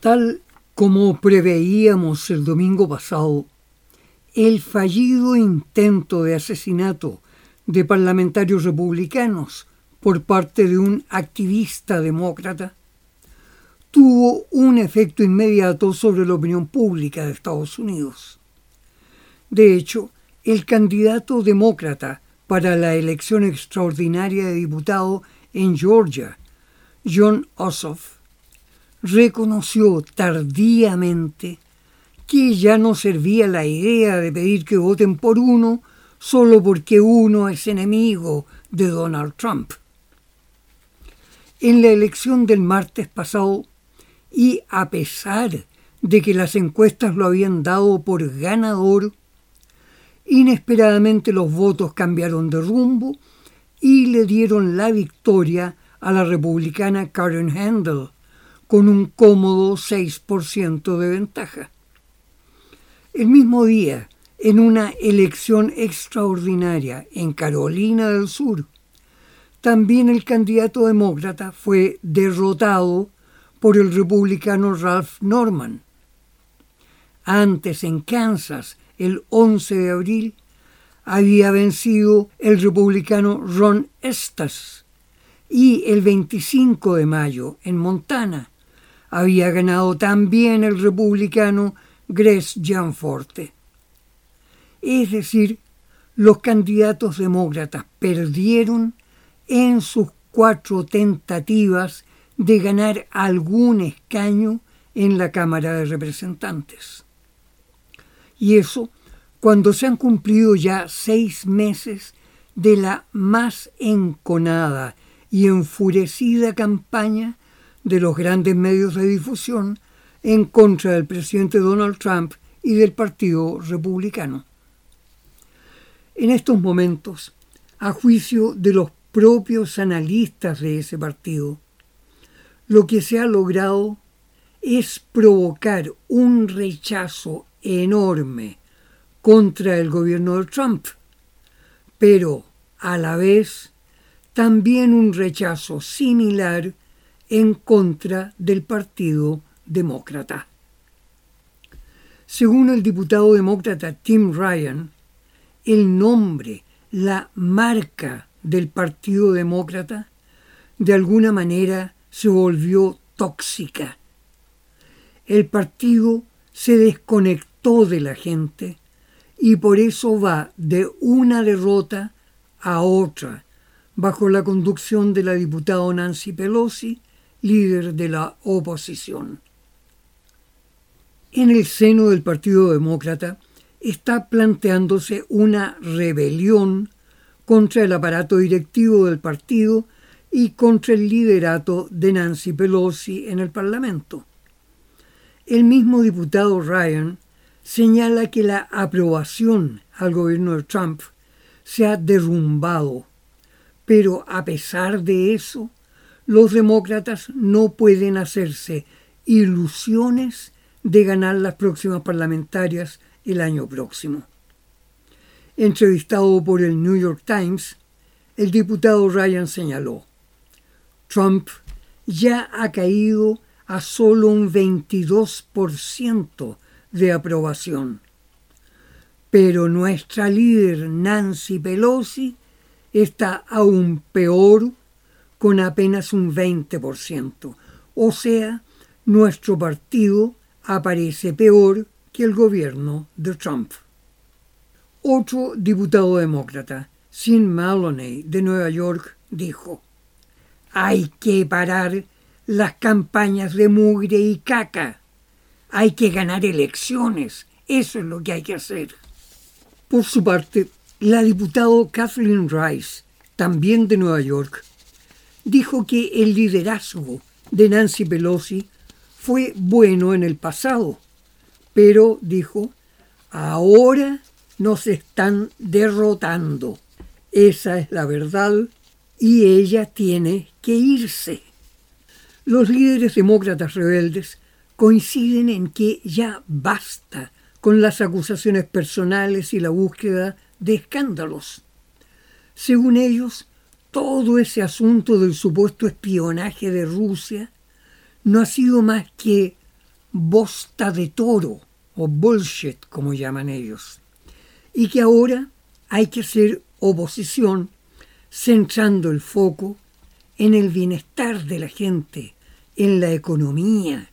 Tal como preveíamos el domingo pasado, el fallido intento de asesinato de parlamentarios republicanos por parte de un activista demócrata tuvo un efecto inmediato sobre la opinión pública de Estados Unidos. De hecho, el candidato demócrata para la elección extraordinaria de diputado en Georgia, Jon Ossoff, reconoció tardíamente que ya no servía la idea de pedir que voten por uno solo porque uno es enemigo de Donald Trump. En la elección del martes pasado, y a pesar de que las encuestas lo habían dado por ganador, inesperadamente los votos cambiaron de rumbo y le dieron la victoria a la republicana Karen Handel, con un cómodo 6% de ventaja. El mismo día, en una elección extraordinaria en Carolina del Sur, también el candidato demócrata fue derrotado por el republicano Ralph Norman. Antes, en Kansas, el 11 de abril, había vencido el republicano Ron Estes, y el 25 de mayo, en Montana, había ganado también el republicano Greg Gianforte. Es decir, los candidatos demócratas perdieron en sus 4 tentativas de ganar algún escaño en la Cámara de Representantes. Y eso cuando se han cumplido ya 6 meses de la más enconada y enfurecida campaña de los grandes medios de difusión en contra del presidente Donald Trump y del Partido Republicano. En estos momentos, a juicio de los propios analistas de ese partido, lo que se ha logrado es provocar un rechazo enorme contra el gobierno de Trump, pero a la vez también un rechazo similar en contra del Partido Demócrata. Según el diputado demócrata Tim Ryan, el nombre, la marca del Partido Demócrata, de alguna manera se volvió tóxica. El partido se desconectó de la gente y por eso va de una derrota a otra, bajo la conducción de la diputada Nancy Pelosi, líder de la oposición. En el seno del Partido Demócrata está planteándose una rebelión contra el aparato directivo del partido y contra el liderato de Nancy Pelosi en el Parlamento. El mismo diputado Ryan señala que la aprobación al gobierno de Trump se ha derrumbado, pero a pesar de eso, los demócratas no pueden hacerse ilusiones de ganar las próximas parlamentarias el año próximo. Entrevistado por el New York Times, el diputado Ryan señaló: Trump ya ha caído a solo un 22% de aprobación, pero nuestra líder Nancy Pelosi está aún peor, con apenas un 20%. O sea, nuestro partido aparece peor que el gobierno de Trump. Otro diputado demócrata, Sean Maloney, de Nueva York, dijo: hay que parar las campañas de mugre y caca. Hay que ganar elecciones. Eso es lo que hay que hacer. Por su parte, la diputada Kathleen Rice, también de Nueva York, dijo que el liderazgo de Nancy Pelosi fue bueno en el pasado, pero, dijo, ahora nos están derrotando. Esa es la verdad y ella tiene que irse. Los líderes demócratas rebeldes coinciden en que ya basta con las acusaciones personales y la búsqueda de escándalos. Según ellos, todo ese asunto del supuesto espionaje de Rusia no ha sido más que bosta de toro o bullshit, como llaman ellos, y que ahora hay que hacer oposición centrando el foco en el bienestar de la gente, en la economía.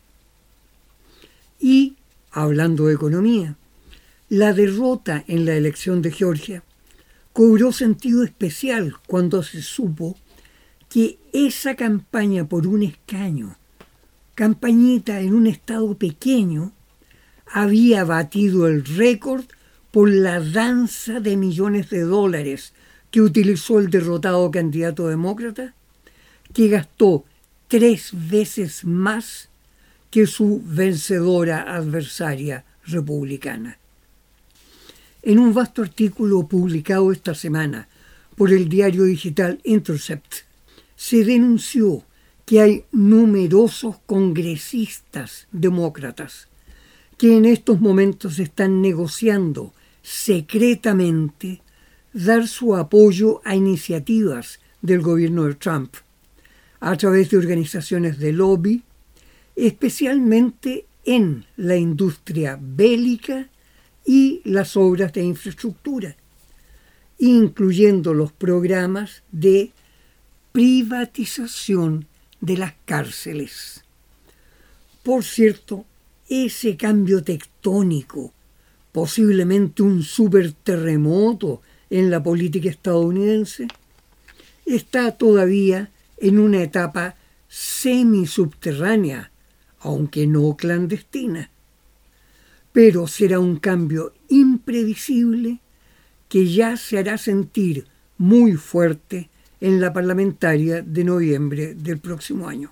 Y, hablando de economía, la derrota en la elección de Georgia cobró sentido especial cuando se supo que esa campaña por un escaño, campañita en un estado pequeño, había batido el récord por la danza de millones de dólares que utilizó el derrotado candidato demócrata, que gastó 3 veces más que su vencedora adversaria republicana. En un vasto artículo publicado esta semana por el diario digital Intercept, se denunció que hay numerosos congresistas demócratas que en estos momentos están negociando secretamente dar su apoyo a iniciativas del gobierno de Trump a través de organizaciones de lobby, especialmente en la industria bélica y las obras de infraestructura, incluyendo los programas de privatización de las cárceles. Por cierto, ese cambio tectónico, posiblemente un superterremoto en la política estadounidense, está todavía en una etapa semisubterránea, aunque no clandestina. Pero será un cambio imprevisible que ya se hará sentir muy fuerte en la parlamentaria de noviembre del próximo año.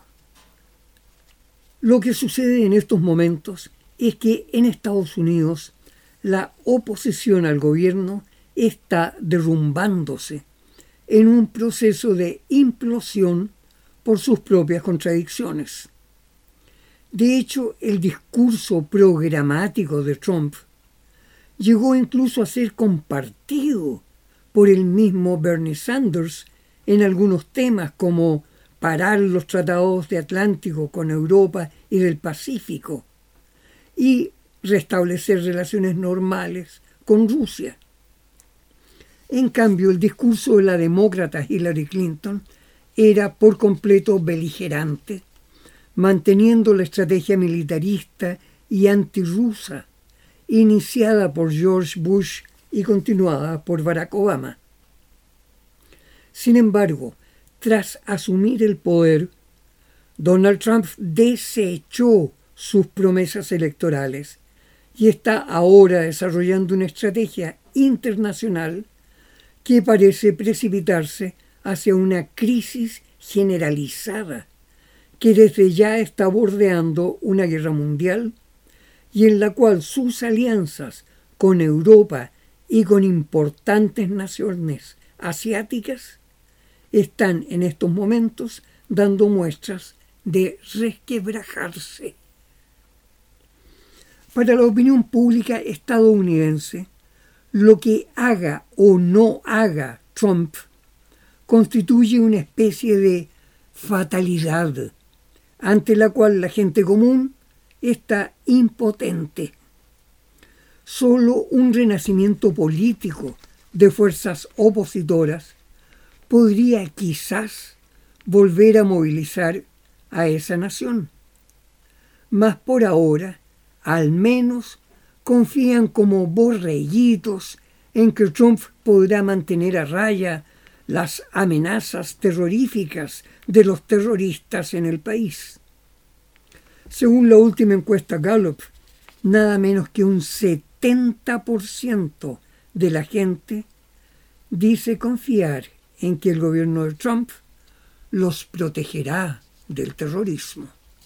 Lo que sucede en estos momentos es que en Estados Unidos la oposición al gobierno está derrumbándose en un proceso de implosión por sus propias contradicciones. De hecho, el discurso programático de Trump llegó incluso a ser compartido por el mismo Bernie Sanders en algunos temas como parar los tratados de Atlántico con Europa y del Pacífico y restablecer relaciones normales con Rusia. En cambio, el discurso de la demócrata Hillary Clinton era por completo beligerante, manteniendo la estrategia militarista y antirrusa iniciada por George Bush y continuada por Barack Obama. Sin embargo, tras asumir el poder, Donald Trump desechó sus promesas electorales y está ahora desarrollando una estrategia internacional que parece precipitarse hacia una crisis generalizada que desde ya está bordeando una guerra mundial y en la cual sus alianzas con Europa y con importantes naciones asiáticas están en estos momentos dando muestras de resquebrajarse. Para la opinión pública estadounidense, lo que haga o no haga Trump constituye una especie de fatalidad ante la cual la gente común está impotente. Solo un renacimiento político de fuerzas opositoras podría quizás volver a movilizar a esa nación. Mas por ahora, al menos, confían como borreguitos en que Trump podrá mantener a raya las amenazas terroríficas de los terroristas en el país. Según la última encuesta Gallup, nada menos que un 70% de la gente dice confiar en que el gobierno de Trump los protegerá del terrorismo.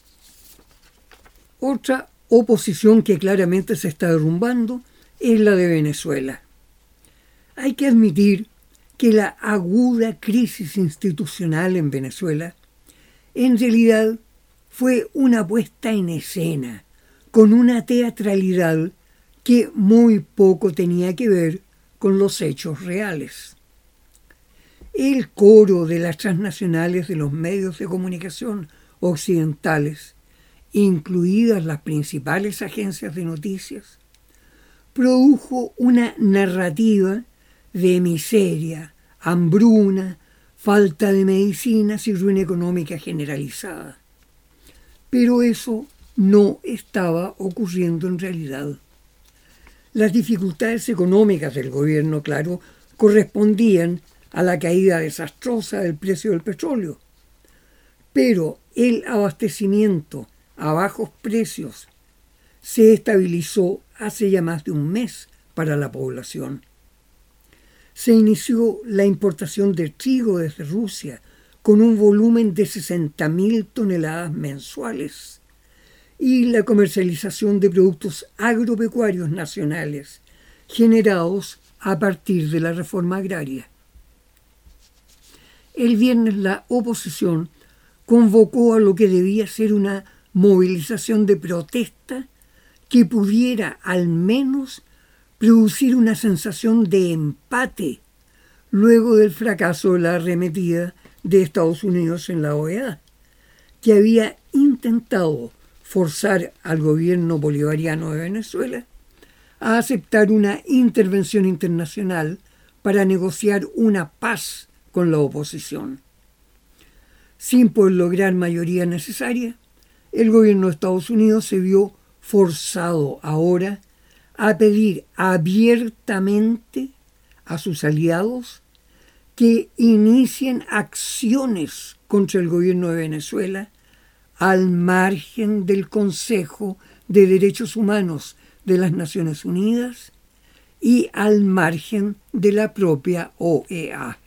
Otra oposición que claramente se está derrumbando es la de Venezuela. Hay que admitir que la aguda crisis institucional en Venezuela en realidad fue una puesta en escena con una teatralidad que muy poco tenía que ver con los hechos reales. El coro de las transnacionales de los medios de comunicación occidentales incluidas las principales agencias de noticias, produjo una narrativa de miseria, hambruna, falta de medicinas y ruina económica generalizada. Pero eso no estaba ocurriendo en realidad. Las dificultades económicas del gobierno, claro, correspondían a la caída desastrosa del precio del petróleo. Pero el abastecimiento a bajos precios se estabilizó hace ya más de un mes para la población. Se inició la importación de trigo desde Rusia con un volumen de 60.000 toneladas mensuales y la comercialización de productos agropecuarios nacionales generados a partir de la reforma agraria. El viernes la oposición convocó a lo que debía ser una movilización de protesta que pudiera al menos producir una sensación de empate luego del fracaso de la arremetida de Estados Unidos en la OEA, que había intentado forzar al gobierno bolivariano de Venezuela a aceptar una intervención internacional para negociar una paz con la oposición. Sin poder lograr mayoría necesaria, el gobierno de Estados Unidos se vio forzado ahora a pedir abiertamente a sus aliados que inicien acciones contra el gobierno de Venezuela al margen del Consejo de Derechos Humanos de las Naciones Unidas y al margen de la propia OEA.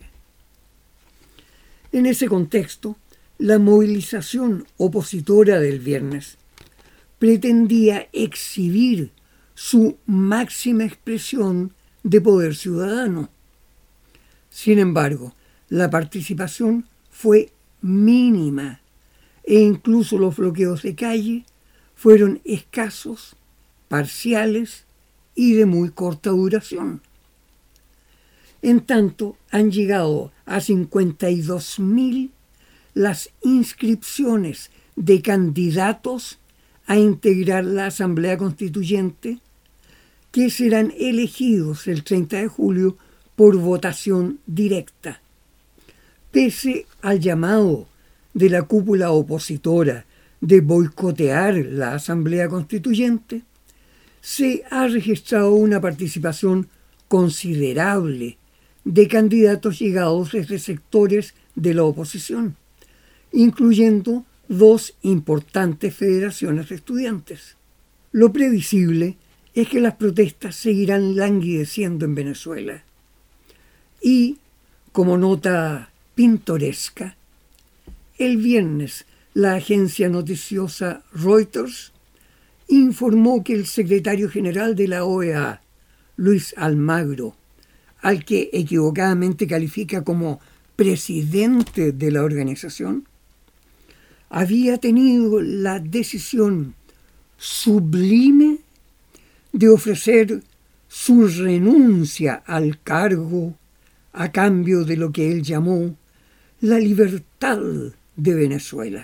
En ese contexto, la movilización opositora del viernes pretendía exhibir su máxima expresión de poder ciudadano. Sin embargo, la participación fue mínima e incluso los bloqueos de calle fueron escasos, parciales y de muy corta duración. En tanto, han llegado a 52.000 las inscripciones de candidatos a integrar la Asamblea Constituyente, que serán elegidos el 30 de julio por votación directa. Pese al llamado de la cúpula opositora de boicotear la Asamblea Constituyente, se ha registrado una participación considerable de candidatos llegados desde sectores de la oposición, incluyendo 2 importantes federaciones de estudiantes. Lo previsible es que las protestas seguirán languideciendo en Venezuela. Y, como nota pintoresca, el viernes la agencia noticiosa Reuters informó que el secretario general de la OEA, Luis Almagro, al que equivocadamente califica como presidente de la organización, había tenido la decisión sublime de ofrecer su renuncia al cargo a cambio de lo que él llamó la libertad de Venezuela.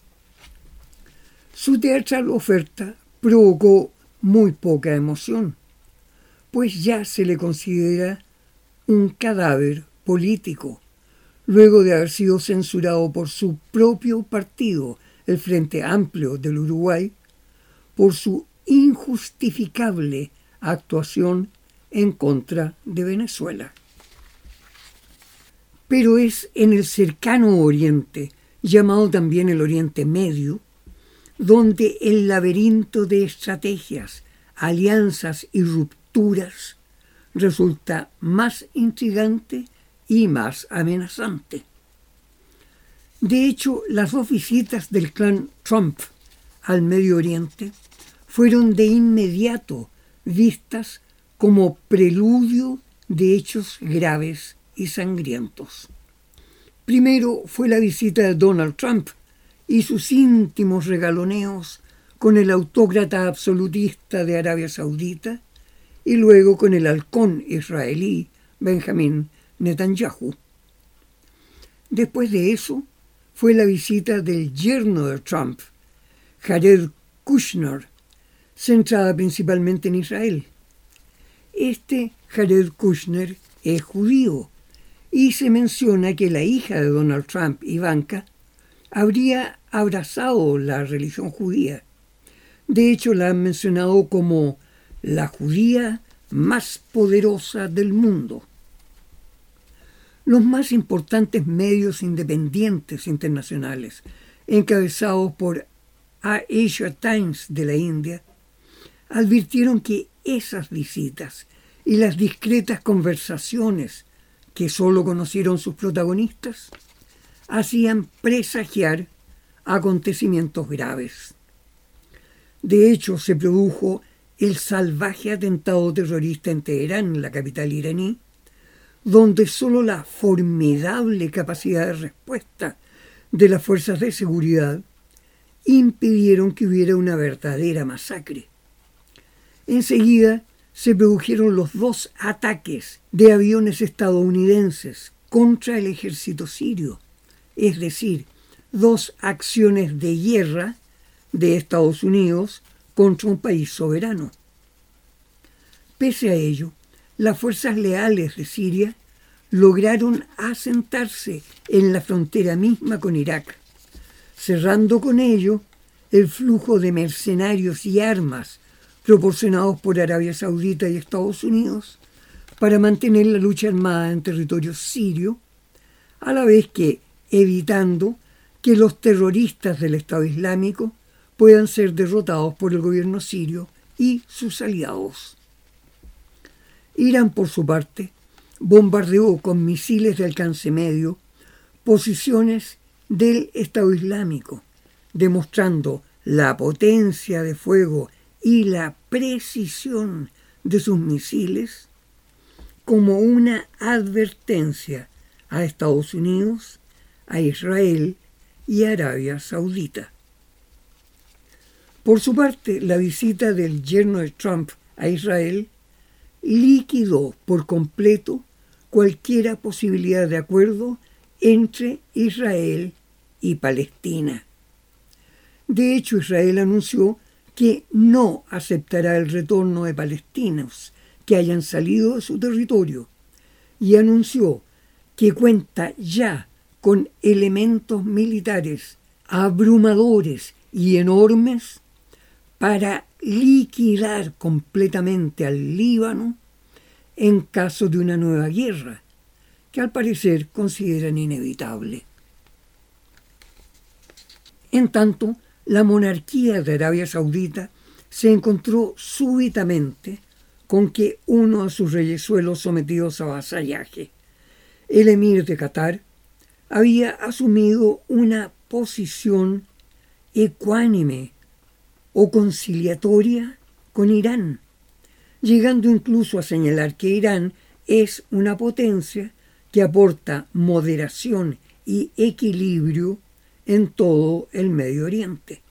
Su teatral oferta provocó muy poca emoción, pues ya se le considera un cadáver político, luego de haber sido censurado por su propio partido, el Frente Amplio del Uruguay, por su injustificable actuación en contra de Venezuela. Pero es en el cercano Oriente, llamado también el Oriente Medio, donde el laberinto de estrategias, alianzas y rupturas resulta más intrigante y más amenazante. De hecho, las 2 visitas del clan Trump al Medio Oriente fueron de inmediato vistas como preludio de hechos graves y sangrientos. Primero fue la visita de Donald Trump y sus íntimos regaloneos con el autócrata absolutista de Arabia Saudita y luego con el halcón israelí Benjamín Netanyahu. Después de eso fue la visita del yerno de Trump, Jared Kushner, centrada principalmente en Israel. Este Jared Kushner es judío y se menciona que la hija de Donald Trump, Ivanka, habría abrazado la religión judía. De hecho, la han mencionado como la judía más poderosa del mundo. Los más importantes medios independientes internacionales, encabezados por Asia Times de la India, advirtieron que esas visitas y las discretas conversaciones que solo conocieron sus protagonistas hacían presagiar acontecimientos graves. De hecho, se produjo el salvaje atentado terrorista en Teherán, la capital iraní, donde solo la formidable capacidad de respuesta de las fuerzas de seguridad impidieron que hubiera una verdadera masacre. Enseguida se produjeron los 2 ataques de aviones estadounidenses contra el ejército sirio, es decir, 2 acciones de guerra de Estados Unidos contra un país soberano. Pese a ello, las fuerzas leales de Siria lograron asentarse en la frontera misma con Irak, cerrando con ello el flujo de mercenarios y armas proporcionados por Arabia Saudita y Estados Unidos para mantener la lucha armada en territorio sirio, a la vez que evitando que los terroristas del Estado Islámico puedan ser derrotados por el gobierno sirio y sus aliados. Irán, por su parte, bombardeó con misiles de alcance medio posiciones del Estado Islámico, demostrando la potencia de fuego y la precisión de sus misiles como una advertencia a Estados Unidos, a Israel y a Arabia Saudita. Por su parte, la visita del yerno de Trump a Israel liquidó por completo cualquier posibilidad de acuerdo entre Israel y Palestina. De hecho, Israel anunció que no aceptará el retorno de palestinos que hayan salido de su territorio y anunció que cuenta ya con elementos militares abrumadores y enormes para liquidar completamente al Líbano en caso de una nueva guerra, que al parecer consideran inevitable. En tanto, la monarquía de Arabia Saudita se encontró súbitamente con que uno de sus reyesuelos sometidos a vasallaje, el emir de Qatar, había asumido una posición ecuánime o conciliatoria con Irán, llegando incluso a señalar que Irán es una potencia que aporta moderación y equilibrio en todo el Medio Oriente.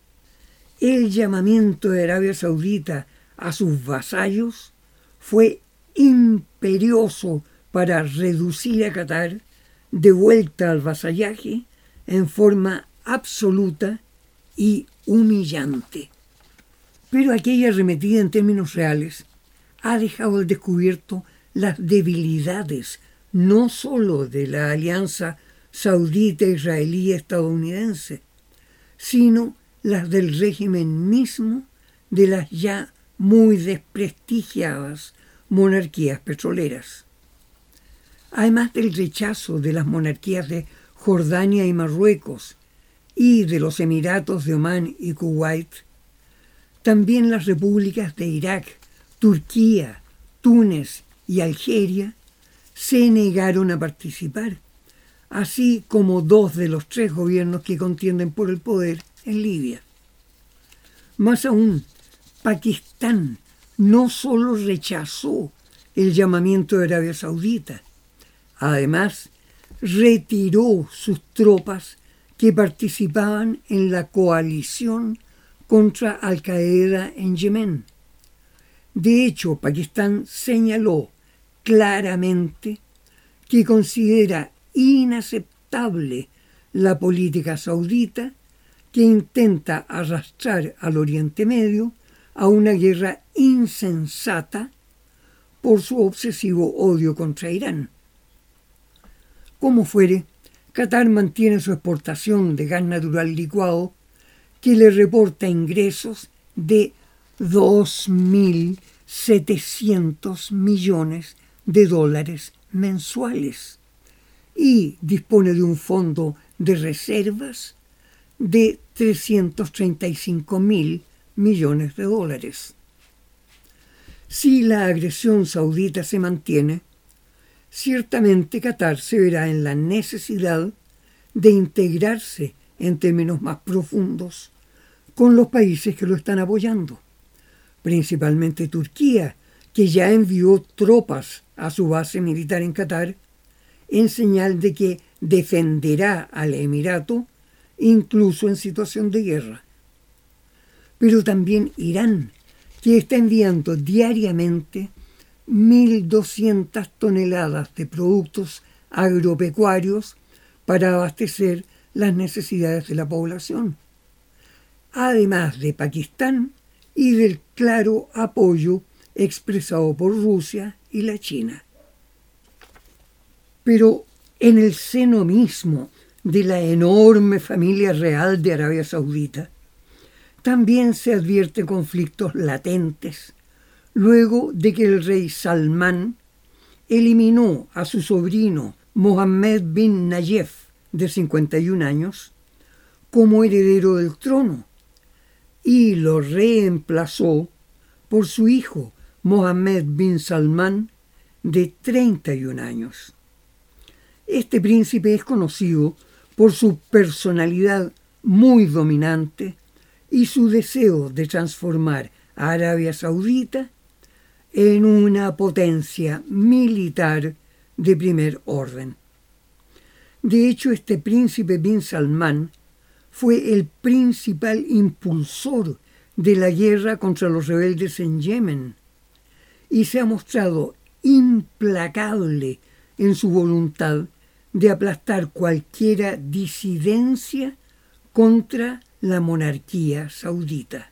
El llamamiento de Arabia Saudita a sus vasallos fue imperioso para reducir a Qatar de vuelta al vasallaje en forma absoluta y humillante. Pero aquella arremetida en términos reales ha dejado al descubierto las debilidades no sólo de la alianza saudita, israelí y estadounidense, sino las del régimen mismo de las ya muy desprestigiadas monarquías petroleras. Además del rechazo de las monarquías de Jordania y Marruecos y de los Emiratos de Omán y Kuwait, también las repúblicas de Irak, Turquía, Túnez y Algeria se negaron a participar, así como 2 de los 3 gobiernos que contienden por el poder en Libia. Más aún, Pakistán no solo rechazó el llamamiento de Arabia Saudita, además retiró sus tropas que participaban en la coalición contra Al-Qaeda en Yemen. De hecho, Pakistán señaló claramente que considera inaceptable la política saudita que intenta arrastrar al Oriente Medio a una guerra insensata por su obsesivo odio contra Irán. Como fuere, Qatar mantiene su exportación de gas natural licuado, que le reporta ingresos de 2.700 millones de dólares mensuales y dispone de un fondo de reservas de 335.000 millones de dólares. Si la agresión saudita se mantiene, ciertamente Qatar se verá en la necesidad de integrarse en términos más profundos con los países que lo están apoyando, principalmente Turquía, que ya envió tropas a su base militar en Qatar en señal de que defenderá al Emirato incluso en situación de guerra. Pero también Irán, que está enviando diariamente 1.200 toneladas de productos agropecuarios para abastecer las necesidades de la población, además de Pakistán y del claro apoyo expresado por Rusia y la China. Pero en el seno mismo de la enorme familia real de Arabia Saudita, también se advierten conflictos latentes, luego de que el rey Salmán eliminó a su sobrino Mohammed bin Nayef, de 51 años, como heredero del trono, y lo reemplazó por su hijo Mohammed bin Salmán, de 31 años. Este príncipe es conocido por su personalidad muy dominante y su deseo de transformar a Arabia Saudita en una potencia militar de primer orden. De hecho, este príncipe bin Salmán fue el principal impulsor de la guerra contra los rebeldes en Yemen y se ha mostrado implacable en su voluntad de aplastar cualquier disidencia contra la monarquía saudita.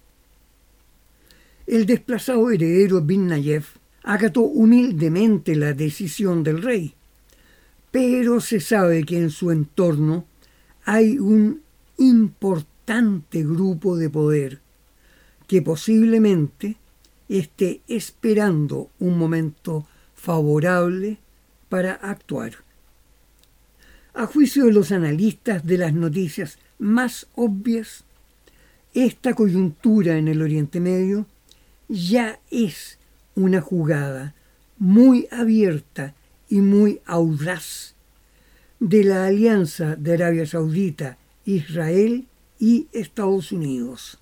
El desplazado heredero bin Nayef acató humildemente la decisión del rey, pero se sabe que en su entorno hay un importante grupo de poder que posiblemente esté esperando un momento favorable para actuar. A juicio de los analistas de las noticias más obvias, esta coyuntura en el Oriente Medio ya es una jugada muy abierta y muy audaz de la alianza de Arabia Saudita, Israel y Estados Unidos.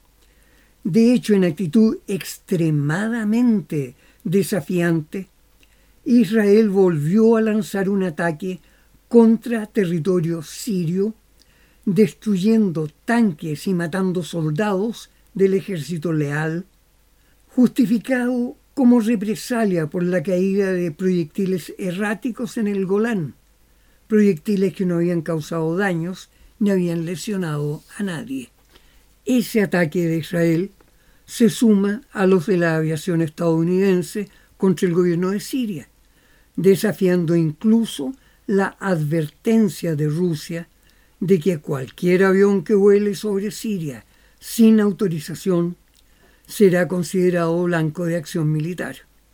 De hecho, en actitud extremadamente desafiante, Israel volvió a lanzar un ataque contra territorio sirio, destruyendo tanques y matando soldados del ejército leal, justificado como represalia por la caída de proyectiles erráticos en el Golán, proyectiles que no habían causado daños ni habían lesionado a nadie. Ese ataque de Israel se suma a los de la aviación estadounidense contra el gobierno de Siria, desafiando incluso la advertencia de Rusia de que cualquier avión que vuele sobre Siria sin autorización será considerado blanco de acción militar.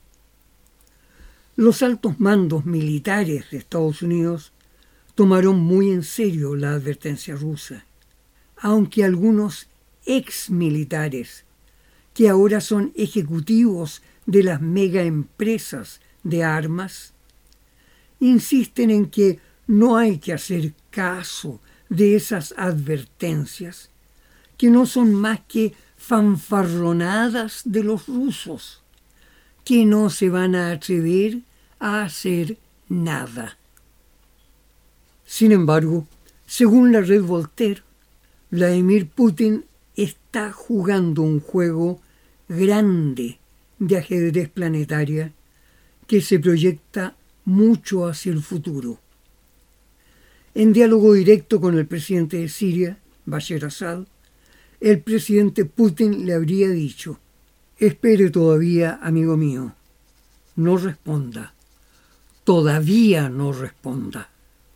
Los altos mandos militares de Estados Unidos tomaron muy en serio la advertencia rusa, aunque algunos exmilitares, que ahora son ejecutivos de las megaempresas de armas, insisten en que no hay que hacer caso de esas advertencias, que no son más que fanfarronadas de los rusos, que no se van a atrever a hacer nada. Sin embargo, según la red Voltaire, Vladimir Putin está jugando un juego grande de ajedrez planetaria que se proyecta mucho hacia el futuro. En diálogo directo con el presidente de Siria, Bashar Assad, el presidente Putin le habría dicho: espere todavía, amigo mío, no responda, todavía no responda.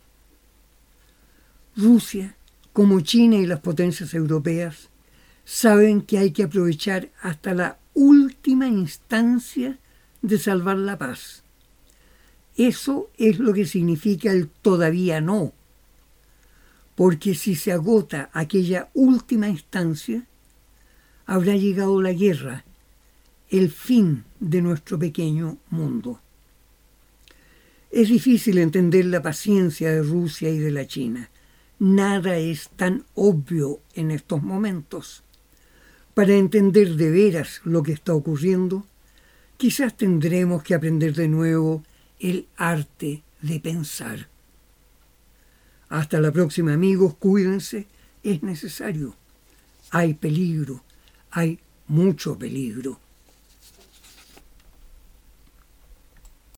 Rusia, como China y las potencias europeas, saben que hay que aprovechar hasta la última instancia de salvar la paz. Eso es lo que significa el todavía no, porque si se agota aquella última instancia, habrá llegado la guerra, el fin de nuestro pequeño mundo. Es difícil entender la paciencia de Rusia y de la China. Nada es tan obvio en estos momentos. Para entender de veras lo que está ocurriendo, quizás tendremos que aprender de nuevo el arte de pensar. Hasta la próxima, amigos, cuídense, es necesario. Hay peligro, hay mucho peligro.